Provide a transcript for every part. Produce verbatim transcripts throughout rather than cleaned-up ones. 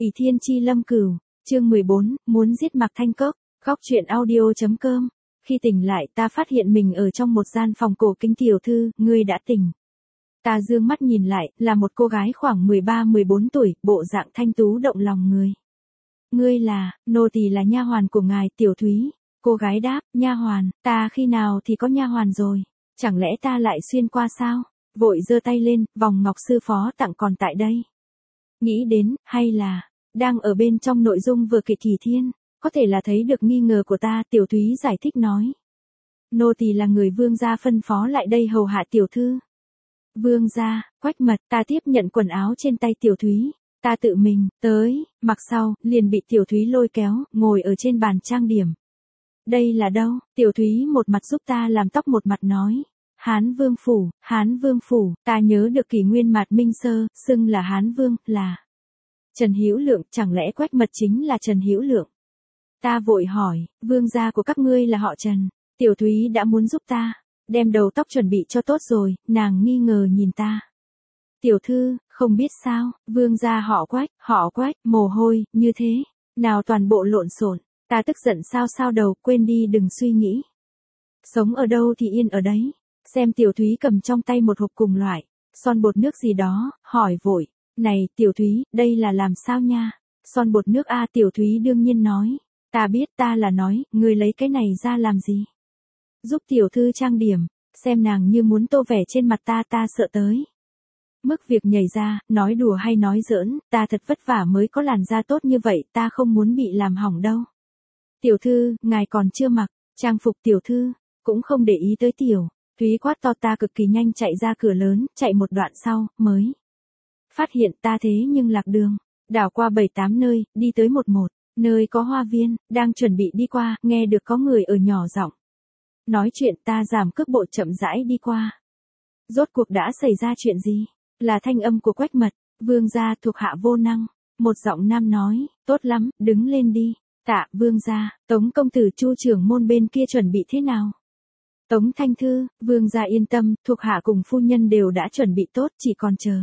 ỷ thiên chi lâm cửu, chương mười bốn, muốn giết Mạc Thanh Cốc, góc truyện audio.com. Khi tỉnh lại ta phát hiện mình ở trong một gian phòng cổ kính. Tiểu thư, ngươi đã tỉnh. Ta dương mắt nhìn lại, là một cô gái khoảng mười ba mười bốn tuổi, bộ dạng thanh tú động lòng người. Ngươi là, nô tỳ là nha hoàn của ngài, Tiểu Thúy. Cô gái đáp, nha hoàn, ta khi nào thì có nha hoàn rồi, chẳng lẽ ta lại xuyên qua sao? Vội giơ tay lên, vòng ngọc sư phó tặng còn tại đây. Nghĩ đến, hay là, đang ở bên trong nội dung vừa kịch Kỳ Thiên, có thể là thấy được nghi ngờ của ta. Tiểu Thúy giải thích nói. Nô tỳ là người vương gia phân phó lại đây hầu hạ tiểu thư. Vương gia, Quách Mật, ta tiếp nhận quần áo trên tay Tiểu Thúy. Ta tự mình, tới, mặc sau, liền bị Tiểu Thúy lôi kéo, ngồi ở trên bàn trang điểm. Đây là đâu? Tiểu Thúy một mặt giúp ta làm tóc một mặt nói. Hán Vương Phủ, Hán Vương Phủ, ta nhớ được kỷ nguyên Mạt Minh Sơ, xưng là Hán Vương, là Trần Hữu Lượng, chẳng lẽ Quách Mật chính là Trần Hữu Lượng? Ta vội hỏi, vương gia của các ngươi là họ Trần. Tiểu Thúy đã muốn giúp ta, đem đầu tóc chuẩn bị cho tốt rồi, nàng nghi ngờ nhìn ta. Tiểu thư, không biết sao, vương gia họ Quách, họ Quách, mồ hôi, như thế, nào toàn bộ lộn xộn. Ta tức giận sao sao đầu, quên đi đừng suy nghĩ. Sống ở đâu thì yên ở đấy. Xem Tiểu Thúy cầm trong tay một hộp cùng loại, son bột nước gì đó, hỏi vội. Này, Tiểu Thúy, đây là làm sao nha? Son bột nước a. Tiểu Thúy đương nhiên nói. Ta biết, ta là nói, ngươi lấy cái này ra làm gì? Giúp tiểu thư trang điểm, xem nàng như muốn tô vẻ trên mặt ta, ta sợ tới mức việc nhảy ra, nói đùa hay nói giỡn, ta thật vất vả mới có làn da tốt như vậy, ta không muốn bị làm hỏng đâu. Tiểu thư, ngài còn chưa mặc trang phục. Tiểu thư cũng không để ý tới Tiểu Thúy quát to. Ta cực kỳ nhanh chạy ra cửa lớn, chạy một đoạn sau, mới phát hiện ta thế nhưng lạc đường, đảo qua bảy tám nơi, đi tới một một nơi có hoa viên, đang chuẩn bị đi qua, nghe được có người ở nhỏ giọng nói chuyện. Ta giảm cước bộ chậm rãi đi qua. Rốt cuộc đã xảy ra chuyện gì? Là thanh âm của Quách Mật. Vương gia, thuộc hạ vô năng. Một giọng nam nói, tốt lắm, đứng lên đi. Tạ, vương gia. Tống công tử, Chu trưởng môn bên kia chuẩn bị thế nào? Tống Thanh Thư, vương gia yên tâm, thuộc hạ cùng phu nhân đều đã chuẩn bị tốt, chỉ còn chờ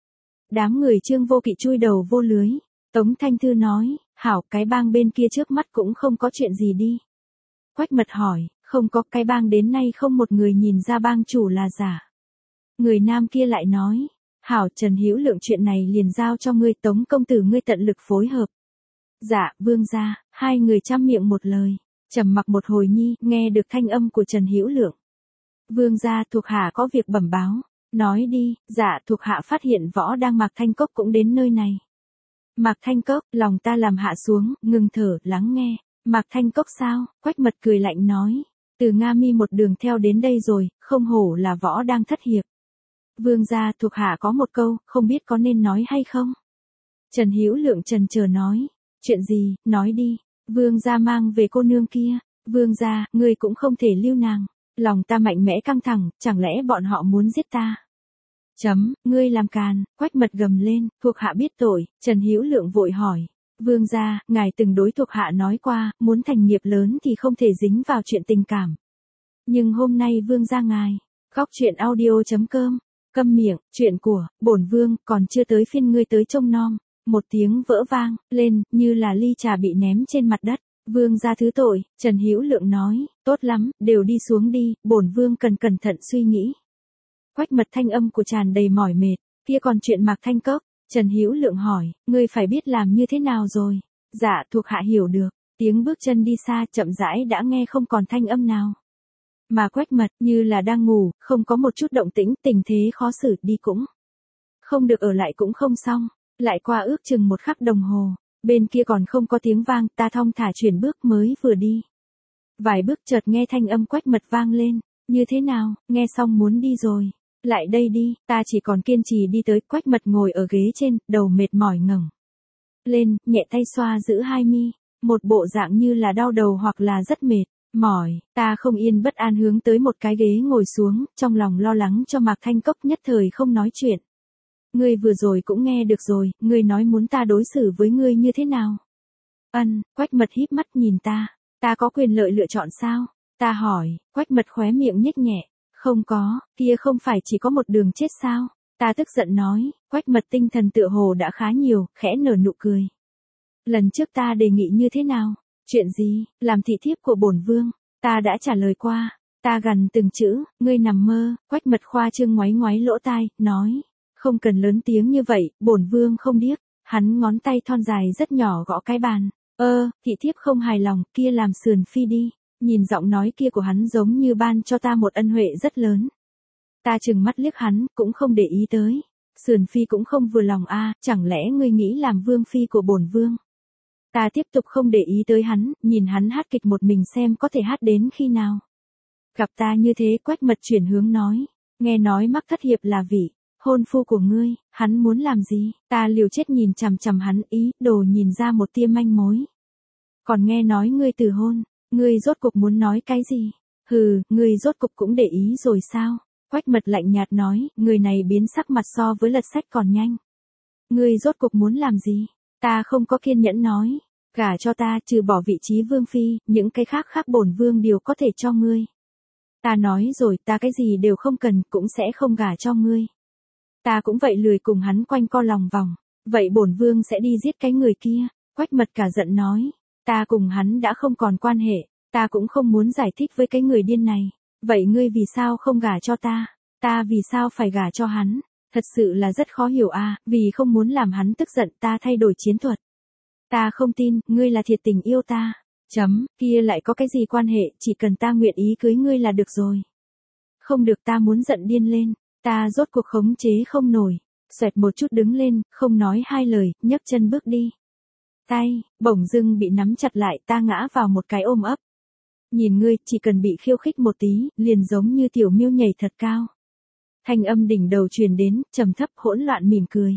đám người Trương Vô Kỵ chui đầu vô lưới. Tống Thanh Thư nói, hảo, cái bang bên kia trước mắt cũng không có chuyện gì đi. Quách Mật hỏi, không có, cái bang đến nay không một người nhìn ra bang chủ là giả. Người nam kia lại nói, hảo, Trần Hữu Lượng, chuyện này liền giao cho ngươi. Tống công tử, ngươi tận lực phối hợp. Dạ, vương gia. Hai người chăm miệng một lời, trầm mặc một hồi nhi, nghe được thanh âm của Trần Hữu Lượng. Vương gia, thuộc hạ có việc bẩm báo. Nói đi. Dạ, thuộc hạ phát hiện võ đang Mạc Thanh Cốc cũng đến nơi này. Mạc Thanh Cốc, lòng ta làm hạ xuống, ngừng thở, lắng nghe. Mạc Thanh Cốc sao? Quách Mật cười lạnh nói. Từ Nga Mi một đường theo đến đây rồi, không hổ là võ đang thất hiệp. Vương gia, thuộc hạ có một câu, không biết có nên nói hay không? Trần Hữu Lượng chần chờ nói. Chuyện gì, nói đi. Vương gia mang về cô nương kia. Vương gia, ngươi cũng không thể lưu nàng. Lòng ta mạnh mẽ căng thẳng, chẳng lẽ bọn họ muốn giết ta? Chấm, ngươi làm càn. Quách Mật gầm lên, thuộc hạ biết tội. Trần Hữu Lượng vội hỏi. Vương gia, ngài từng đối thuộc hạ nói qua, muốn thành nghiệp lớn thì không thể dính vào chuyện tình cảm. Nhưng hôm nay vương gia ngài, góc truyện audio.com, câm miệng, chuyện của, bổn vương, còn chưa tới phiên ngươi tới trông nom. Một tiếng vỡ vang lên, như là ly trà bị ném trên mặt đất. Vương gia thứ tội. Trần Hữu Lượng nói, tốt lắm, đều đi xuống đi, bổn vương cần cẩn thận suy nghĩ. Quách Mật thanh âm của tràn đầy mỏi mệt. Kia còn chuyện Mạc Thanh Cốc? Trần Hữu Lượng hỏi, ngươi phải biết làm như thế nào rồi? Dạ, thuộc hạ hiểu được. Tiếng bước chân đi xa, chậm rãi đã nghe không còn thanh âm nào. Mà Quách Mật như là đang ngủ, không có một chút động tĩnh, tình thế khó xử, đi cũng không được, ở lại cũng không xong. Lại qua ước chừng một khắc đồng hồ, bên kia còn không có tiếng vang, ta thong thả chuyển bước, mới vừa đi vài bước chợt nghe thanh âm Quách Mật vang lên. Như thế nào, nghe xong muốn đi rồi? Lại đây đi, ta chỉ còn kiên trì đi tới. Quách Mật ngồi ở ghế trên, đầu mệt mỏi ngẩng lên, nhẹ tay xoa giữ hai mi, một bộ dạng như là đau đầu hoặc là rất mệt mỏi. Ta không yên bất an hướng tới một cái ghế ngồi xuống, trong lòng lo lắng cho Mạc Thanh Cốc, nhất thời không nói chuyện. Ngươi vừa rồi cũng nghe được rồi, ngươi nói muốn ta đối xử với ngươi như thế nào? Ân. Quách Mật híp mắt nhìn ta. Ta có quyền lợi lựa chọn sao? Ta hỏi. Quách Mật khóe miệng nhếch nhẹ. Không có, kia không phải chỉ có một đường chết sao? Ta tức giận nói. Quách Mật tinh thần tựa hồ đã khá nhiều, khẽ nở nụ cười. Lần trước ta đề nghị như thế nào? Chuyện gì? Làm thị thiếp của bổn vương. Ta đã trả lời qua. Ta gằn từng chữ, ngươi nằm mơ. Quách Mật khoa trương ngoáy ngoáy lỗ tai, nói. Không cần lớn tiếng như vậy, bổn vương không điếc. Hắn ngón tay thon dài rất nhỏ gõ cái bàn. Ơ, thị thiếp không hài lòng, kia làm sườn phi đi. Nhìn giọng nói kia của hắn giống như ban cho ta một ân huệ rất lớn. Ta trừng mắt liếc hắn, cũng không để ý tới. Sườn phi cũng không vừa lòng a, chẳng lẽ ngươi nghĩ làm vương phi của bổn vương? Ta tiếp tục không để ý tới hắn, nhìn hắn hát kịch một mình xem có thể hát đến khi nào. Gặp ta như thế, Quách Mật chuyển hướng nói. Nghe nói Mắc Thất Hiệp là vị hôn phu của ngươi, hắn muốn làm gì? Ta liều chết nhìn chằm chằm hắn, ý đồ nhìn ra một tia manh mối. Còn nghe nói ngươi từ hôn, ngươi rốt cục muốn nói cái gì? Hừ, ngươi rốt cục cũng để ý rồi sao? Quách Mật lạnh nhạt nói, người này biến sắc mặt so với lật sách còn nhanh. Ngươi rốt cục muốn làm gì? Ta không có kiên nhẫn nói, gả cho ta, trừ bỏ vị trí vương phi, những cái khác khác bổn vương đều có thể cho ngươi. Ta nói rồi, ta cái gì đều không cần, cũng sẽ không gả cho ngươi. Ta cũng vậy, lười cùng hắn quanh co lòng vòng. Vậy bổn vương sẽ đi giết cái người kia. Quách Mật cả giận nói, ta cùng hắn đã không còn quan hệ, ta cũng không muốn giải thích với cái người điên này. Vậy ngươi vì sao không gả cho ta? Ta vì sao phải gả cho hắn? Thật sự là rất khó hiểu a, vì không muốn làm hắn tức giận ta thay đổi chiến thuật. Ta không tin, ngươi là thiệt tình yêu ta. Chấm, kia lại có cái gì quan hệ, chỉ cần ta nguyện ý cưới ngươi là được rồi. Không được, ta muốn giận điên lên, ta rốt cuộc khống chế không nổi. Xoẹt một chút đứng lên, không nói hai lời, nhấc chân bước đi. Tay, bỗng dưng bị nắm chặt lại, ta ngã vào một cái ôm ấp. Nhìn ngươi, chỉ cần bị khiêu khích một tí, liền giống như tiểu miêu nhảy thật cao. Thanh âm đỉnh đầu truyền đến, trầm thấp hỗn loạn mỉm cười.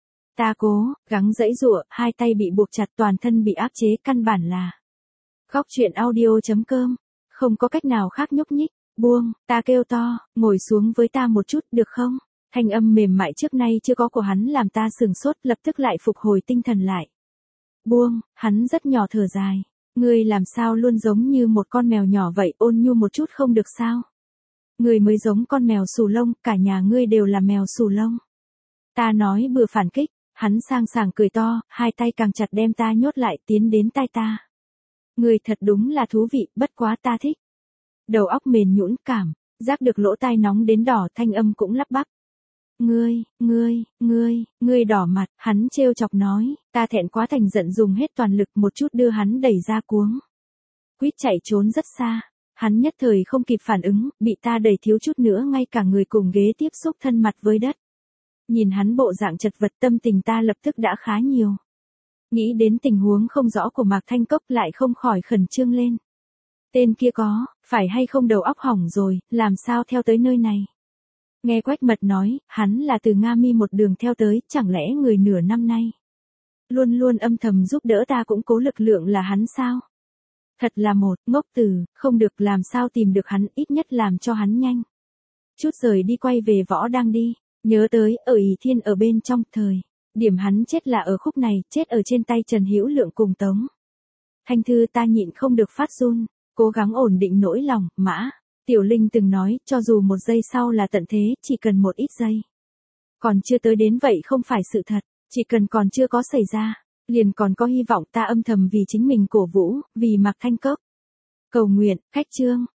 Ta cố, gắng giãy giụa, hai tay bị buộc chặt, toàn thân bị áp chế, căn bản là. Góc truyện audio chấm com, không có cách nào khác nhúc nhích, buông, ta kêu to, ngồi xuống với ta một chút, được không? Thanh âm mềm mại trước nay chưa có của hắn làm ta sừng sốt, lập tức lại phục hồi tinh thần lại. Buông, hắn rất nhỏ thở dài. Ngươi làm sao luôn giống như một con mèo nhỏ vậy, ôn nhu một chút không được sao? Ngươi mới giống con mèo xù lông, cả nhà ngươi đều là mèo xù lông. Ta nói bừa phản kích, hắn sang sảng cười to, hai tay càng chặt đem ta nhốt lại, tiến đến tai ta. Ngươi thật đúng là thú vị, bất quá ta thích. Đầu óc mềm nhũn cảm, giác được lỗ tai nóng đến đỏ, thanh âm cũng lắp bắp. Ngươi, ngươi, ngươi, ngươi đỏ mặt, hắn trêu chọc nói, ta thẹn quá thành giận dùng hết toàn lực một chút đưa hắn đẩy ra cuống. Quýt chạy trốn rất xa, hắn nhất thời không kịp phản ứng, bị ta đẩy thiếu chút nữa ngay cả người cùng ghế tiếp xúc thân mặt với đất. Nhìn hắn bộ dạng chật vật, tâm tình ta lập tức đã khá nhiều. Nghĩ đến tình huống không rõ của Mạc Thanh Cốc lại không khỏi khẩn trương lên. Tên kia có, phải hay không đầu óc hỏng rồi, làm sao theo tới nơi này? Nghe Quách Mật nói, hắn là từ Nga Mi một đường theo tới, chẳng lẽ người nửa năm nay luôn luôn âm thầm giúp đỡ ta cũng cố lực lượng là hắn sao? Thật là một ngốc tử, không được, làm sao tìm được hắn, ít nhất làm cho hắn nhanh. Chút rời đi quay về võ đang đi, nhớ tới, ở Ỷ Thiên ở bên trong thời, điểm hắn chết là ở khúc này, chết ở trên tay Trần Hữu Lượng cùng Tống Thanh Thư. Ta nhịn không được phát run, cố gắng ổn định nỗi lòng, Mã Tiểu Linh từng nói, cho dù một giây sau là tận thế, chỉ cần một ít giây. Còn chưa tới đến vậy không phải sự thật, chỉ cần còn chưa có xảy ra, liền còn có hy vọng. Ta âm thầm vì chính mình cổ vũ, vì Mạc Thanh Cốc cầu nguyện. Khách chương.